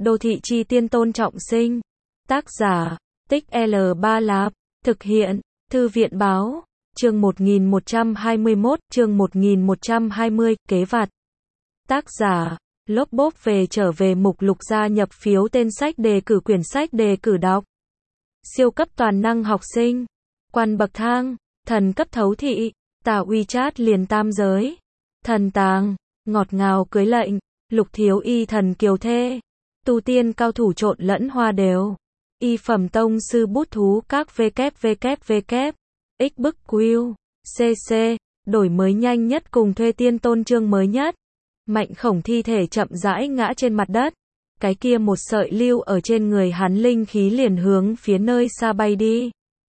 Đô thị chi tiên Tôn Trọng Sinh. Tác giả, Tích L3 Lạp. Thực hiện, Thư viện báo. Chương 1121, chương 1120, kế vặt. Tác giả, Lốp Bốp về trở về mục lục gia nhập phiếu tên sách đề cử quyển sách đề cử đọc. Siêu cấp toàn năng học sinh. Quan bậc thang, thần cấp thấu thị, tả WeChat liền tam giới. Thần tàng, ngọt ngào cưới lệnh, lục thiếu y thần kiều thê. Tu tiên cao thủ trộn lẫn hoa đều. Y phẩm tông sư bút thú các www. X bức Q. CC. Đổi mới nhanh nhất cùng thuê tiên tôn chương mới nhất. Mạnh khổng thi thể chậm rãi ngã trên mặt đất. Cái kia một sợi lưu ở trên người hắn linh khí liền hướng phía nơi xa bay đi.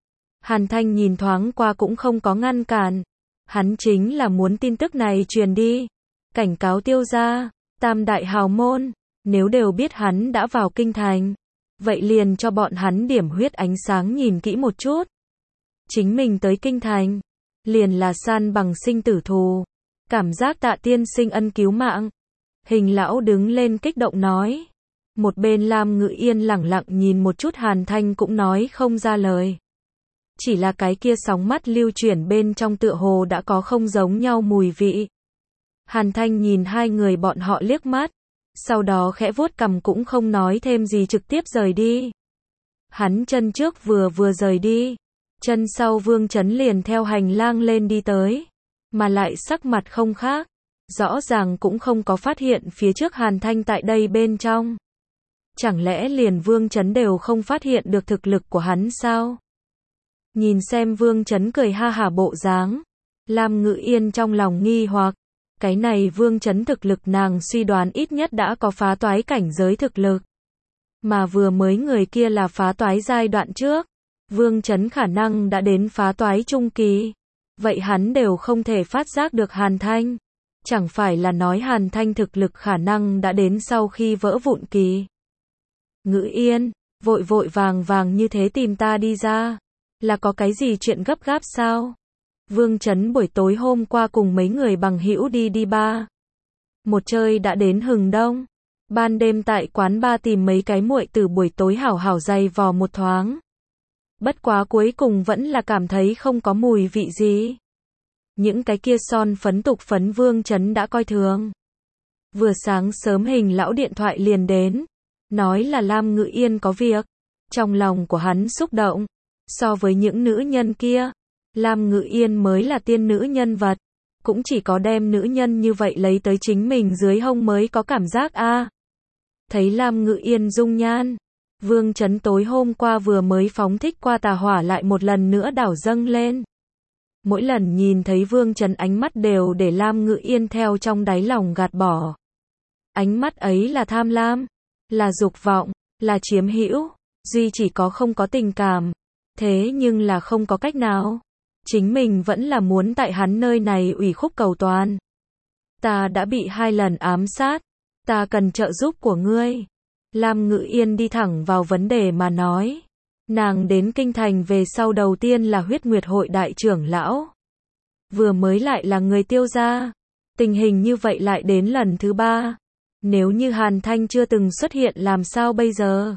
Hàn Thanh nhìn thoáng qua cũng không có ngăn cản. Hắn chính là muốn tin tức này truyền đi. Cảnh cáo Tiêu gia, tam đại hào môn, nếu đều biết hắn đã vào kinh thành, vậy liền cho bọn hắn điểm huyết ánh sáng nhìn kỹ một chút. Chính mình tới kinh thành, liền là san bằng sinh tử thù. Cảm giác Tạ tiên sinh ân cứu mạng. Hình lão đứng lên kích động nói. Một bên Lam Ngự Yên lẳng lặng nhìn một chút Hàn Thanh cũng nói không ra lời. Chỉ là cái kia sóng mắt lưu chuyển bên trong tựa hồ đã có không giống nhau mùi vị. Hàn Thanh nhìn hai người bọn họ liếc mắt, sau đó khẽ vuốt cằm cũng không nói thêm gì trực tiếp rời đi. Hắn chân trước vừa rời đi, chân sau Vương Chấn liền theo hành lang lên đi tới, mà lại sắc mặt không khác, rõ ràng cũng không có phát hiện phía trước Hàn Thanh tại đây bên trong. Chẳng lẽ liền Vương Chấn đều không phát hiện được thực lực của hắn sao? Nhìn xem Vương Chấn cười ha hả bộ dáng, Lam Ngự Yên trong lòng nghi hoặc, cái này Vương Chấn thực lực nàng suy đoán ít nhất đã có phá toái cảnh giới thực lực. Mà vừa mới người kia là phá toái giai đoạn trước, Vương Chấn khả năng đã đến phá toái trung kỳ. Vậy hắn đều không thể phát giác được Hàn Thanh. Chẳng phải là nói Hàn Thanh thực lực khả năng đã đến sau khi vỡ vụn kỳ. Ngự Yên, vội vàng như thế tìm ta đi ra. Là có cái gì chuyện gấp gáp sao? Vương Chấn buổi tối hôm qua cùng mấy người bằng hữu đi bar. Một chơi đã đến hừng đông. Ban đêm tại quán bar tìm mấy cái muội từ buổi tối hảo hảo dày vò một thoáng. Bất quá cuối cùng vẫn là cảm thấy không có mùi vị gì. Những cái kia son phấn tục phấn Vương Chấn đã coi thường. Vừa sáng sớm hình lão điện thoại liền đến. Nói là Lam Ngự Yên có việc. Trong lòng của hắn xúc động. So với những nữ nhân kia, Lam Ngự Yên mới là tiên nữ nhân vật. Cũng chỉ có đem nữ nhân như vậy lấy tới chính mình dưới hông mới có cảm giác a. Thấy Lam Ngự Yên dung nhan, Vương Chấn tối hôm qua vừa mới phóng thích qua tà hỏa lại một lần nữa đảo dâng lên. Mỗi lần nhìn thấy Vương Chấn ánh mắt đều để Lam Ngự Yên theo trong đáy lòng gạt bỏ. Ánh mắt ấy là tham lam, là dục vọng, là chiếm hữu, duy chỉ có không có tình cảm. Thế nhưng là không có cách nào. Chính mình vẫn là muốn tại hắn nơi này ủy khúc cầu toàn. Ta đã bị 2 lần ám sát. Ta cần trợ giúp của ngươi. Lam Ngự Yên đi thẳng vào vấn đề mà nói. Nàng đến kinh thành về sau đầu tiên là Huyết Nguyệt hội đại trưởng lão. Vừa mới lại là người Tiêu gia. Tình hình như vậy lại đến lần thứ 3. Nếu như Hàn Thanh chưa từng xuất hiện làm sao bây giờ?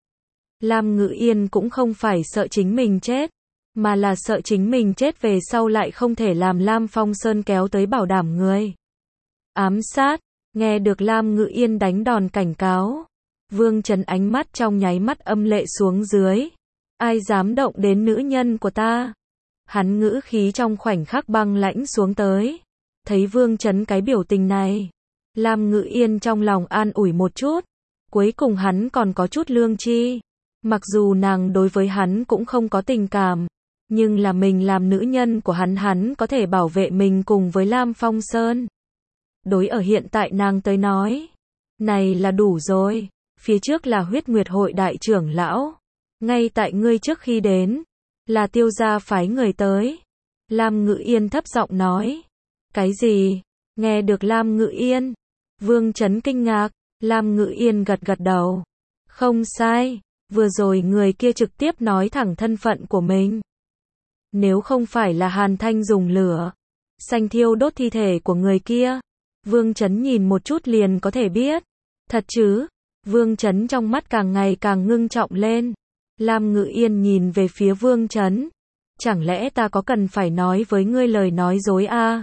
Lam Ngự Yên cũng không phải sợ chính mình chết, mà là sợ chính mình chết về sau lại không thể làm Lam Phong Sơn kéo tới bảo đảm người. Ám sát, nghe được Lam Ngự Yên đánh đòn cảnh cáo. Vương Chấn ánh mắt trong nháy mắt âm lệ xuống dưới. Ai dám động đến nữ nhân của ta? Hắn ngữ khí trong khoảnh khắc băng lãnh xuống tới. Thấy Vương Chấn cái biểu tình này, Lam Ngự Yên trong lòng an ủi một chút. Cuối cùng hắn còn có chút lương tri. Mặc dù nàng đối với hắn cũng không có tình cảm, nhưng là mình làm nữ nhân của hắn có thể bảo vệ mình cùng với Lam Phong Sơn. Đối ở hiện tại nàng tới nói, này là đủ rồi, phía trước là Huyết Nguyệt hội đại trưởng lão. Ngay tại ngươi trước khi đến, là Tiêu gia phái người tới. Lam Ngự Yên thấp giọng nói. Cái gì? Nghe được Lam Ngự Yên, Vương Chấn kinh ngạc, Lam Ngự Yên gật đầu. Không sai. Vừa rồi người kia trực tiếp nói thẳng thân phận của mình. Nếu không phải là Hàn Thanh dùng lửa xanh thiêu đốt thi thể của người kia, Vương Chấn nhìn một chút liền có thể biết. Thật chứ? Vương Chấn trong mắt càng ngày càng ngưng trọng lên. Lam Ngự Yên nhìn về phía Vương Chấn. Chẳng lẽ ta có cần phải nói với ngươi lời nói dối a?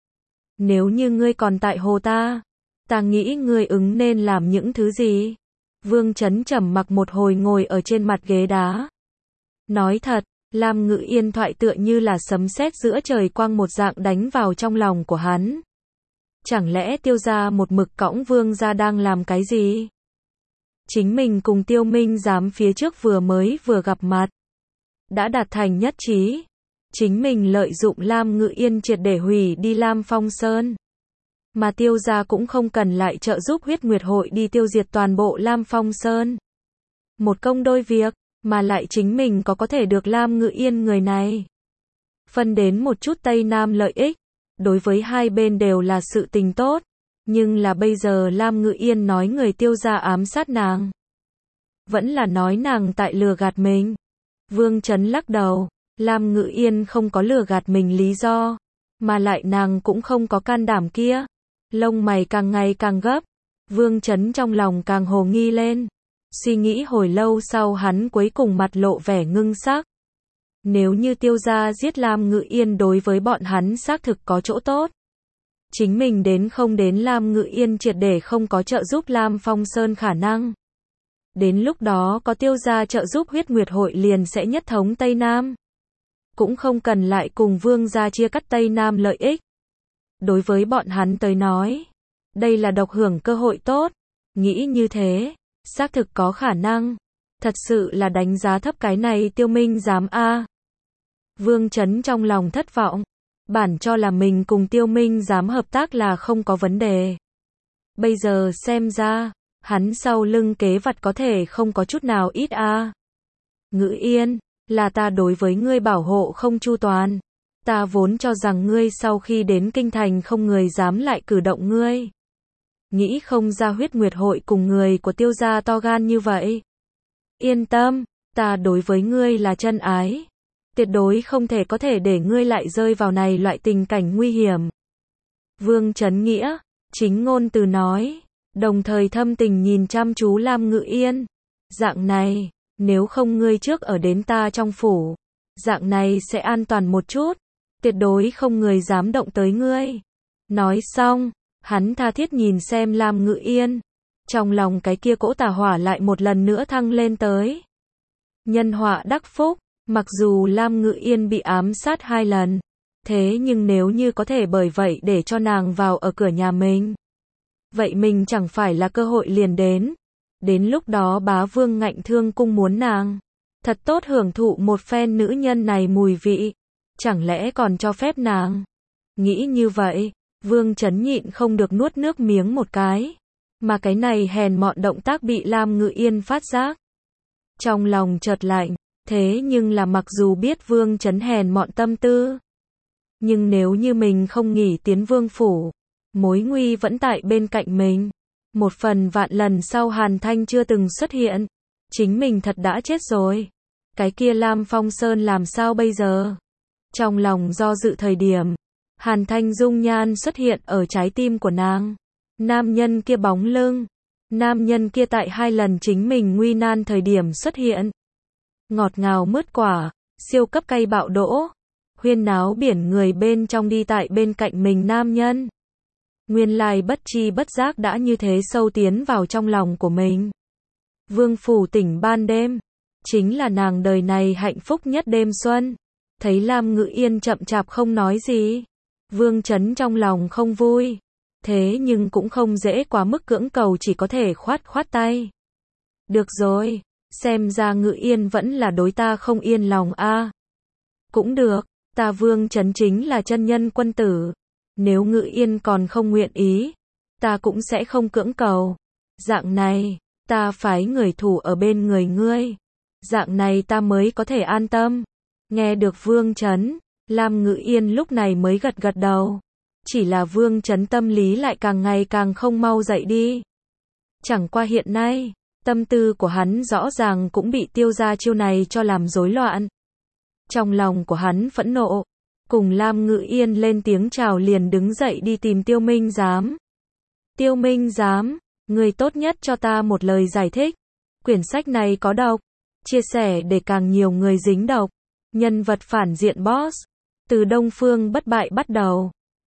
Nếu như ngươi còn tại hồ ta nghĩ ngươi ứng nên làm những thứ gì? Vương Chấn trầm mặc một hồi ngồi ở trên mặt ghế đá. Nói thật, Lam Ngự Yên thoại tựa như là sấm sét giữa trời quang một dạng đánh vào trong lòng của hắn. Chẳng lẽ Tiêu gia một mực cõng Vương gia đang làm cái gì? Chính mình cùng Tiêu Minh Giám phía trước vừa gặp mặt, đã đạt thành nhất trí. Chính mình lợi dụng Lam Ngự Yên triệt để hủy đi Lam Phong Sơn. Mà Tiêu gia cũng không cần lại trợ giúp Huyết Nguyệt hội đi tiêu diệt toàn bộ Lam Phong Sơn. Một công đôi việc, mà lại chính mình có thể được Lam Ngự Yên người này phân đến một chút Tây Nam lợi ích. Đối với hai bên đều là sự tình tốt. Nhưng là bây giờ Lam Ngự Yên nói người Tiêu gia ám sát nàng. Vẫn là nói nàng tại lừa gạt mình. Vương Chấn lắc đầu. Lam Ngự Yên không có lừa gạt mình lý do. Mà lại nàng cũng không có can đảm kia. Lông mày càng ngày càng gấp. Vương Chấn trong lòng càng hồ nghi lên. Suy nghĩ hồi lâu sau hắn cuối cùng mặt lộ vẻ ngưng sắc. Nếu như Tiêu gia giết Lam Ngự Yên đối với bọn hắn xác thực có chỗ tốt. Chính mình đến không đến Lam Ngự Yên triệt để không có trợ giúp Lam Phong Sơn khả năng. Đến lúc đó có Tiêu gia trợ giúp Huyết Nguyệt hội liền sẽ nhất thống Tây Nam. Cũng không cần lại cùng Vương gia chia cắt Tây Nam lợi ích. Đối với bọn hắn tới nói, đây là độc hưởng cơ hội tốt. Nghĩ như thế, xác thực có khả năng. Thật sự là đánh giá thấp cái này Tiêu Minh Giám a. Vương Chấn trong lòng thất vọng. Bản cho là mình cùng Tiêu Minh Giám hợp tác là không có vấn đề. Bây giờ xem ra, hắn sau lưng kế vật có thể không có chút nào ít a. Ngự Yên, là ta đối với ngươi bảo hộ không chu toàn. Ta vốn cho rằng ngươi sau khi đến kinh thành không người dám lại cử động ngươi. Nghĩ không ra Huyết Nguyệt hội cùng người của Tiêu gia to gan như vậy. Yên tâm, ta đối với ngươi là chân ái. Tuyệt đối không thể có thể để ngươi lại rơi vào này loại tình cảnh nguy hiểm. Vương Chấn Nghĩa, chính ngôn từ nói, đồng thời thâm tình nhìn chăm chú Lam Ngự Yên. Dạng này, nếu không ngươi trước ở đến ta trong phủ, dạng này sẽ an toàn một chút, tuyệt đối không người dám động tới ngươi. Nói xong, hắn tha thiết nhìn xem Lam Ngự Yên. Trong lòng cái kia cỗ tà hỏa lại một lần nữa thăng lên tới. Nhân họa đắc phúc. Mặc dù Lam Ngự Yên bị ám sát 2 lần, thế nhưng nếu như có thể bởi vậy để cho nàng vào ở cửa nhà mình, vậy mình chẳng phải là cơ hội liền đến. Đến lúc đó bá vương Ngạnh Thương cung muốn nàng thật tốt hưởng thụ một phen nữ nhân này mùi vị, chẳng lẽ còn cho phép nàng? Nghĩ như vậy, Vương Chấn nhịn không được nuốt nước miếng một cái, mà cái này hèn mọn động tác bị Lam Ngự Yên phát giác. Trong lòng chợt lạnh. Thế nhưng là mặc dù biết Vương Chấn hèn mọn tâm tư, nhưng nếu như mình không nghỉ tiến Vương phủ, mối nguy vẫn tại bên cạnh mình. Một phần vạn lần sau Hàn Thanh chưa từng xuất hiện, chính mình thật đã chết rồi. Cái kia Lam Phong Sơn làm sao bây giờ? Trong lòng do dự thời điểm, Hàn Thanh dung nhan xuất hiện ở trái tim của nàng. Nam nhân kia bóng lưng, nam nhân kia tại 2 lần chính mình nguy nan thời điểm xuất hiện. Ngọt ngào mứt quả, siêu cấp cay bạo đỗ, huyên náo biển người bên trong đi tại bên cạnh mình nam nhân. Nguyên lai bất chi bất giác đã như thế sâu tiến vào trong lòng của mình. Vương phủ tỉnh ban đêm, chính là nàng đời này hạnh phúc nhất đêm xuân. Thấy Lam Ngự Yên chậm chạp không nói gì, Vương Chấn trong lòng không vui. Thế nhưng cũng không dễ quá mức cưỡng cầu, chỉ có thể khoát khoát tay. Được rồi. Xem ra Ngự Yên vẫn là đối ta không yên lòng a. Cũng được, ta Vương Chấn chính là chân nhân quân tử. Nếu Ngự Yên còn không nguyện ý, ta cũng sẽ không cưỡng cầu. Dạng này, ta phái người thủ ở bên người ngươi. Dạng này ta mới có thể an tâm. Nghe được Vương Chấn, Lam Ngự Yên lúc này mới gật gật đầu. Chỉ là Vương Chấn tâm lý lại càng ngày càng không mau dậy đi. Chẳng qua hiện nay, tâm tư của hắn rõ ràng cũng bị Tiêu gia chiêu này cho làm rối loạn. Trong lòng của hắn phẫn nộ, cùng Lam Ngự Yên lên tiếng chào liền đứng dậy đi tìm Tiêu Minh Giám. Tiêu Minh Giám, Người tốt nhất cho ta một lời giải thích. Quyển sách này có độc. Chia sẻ để càng nhiều người dính độc. Nhân vật phản diện boss. Từ Đông Phương Bất Bại bắt đầu.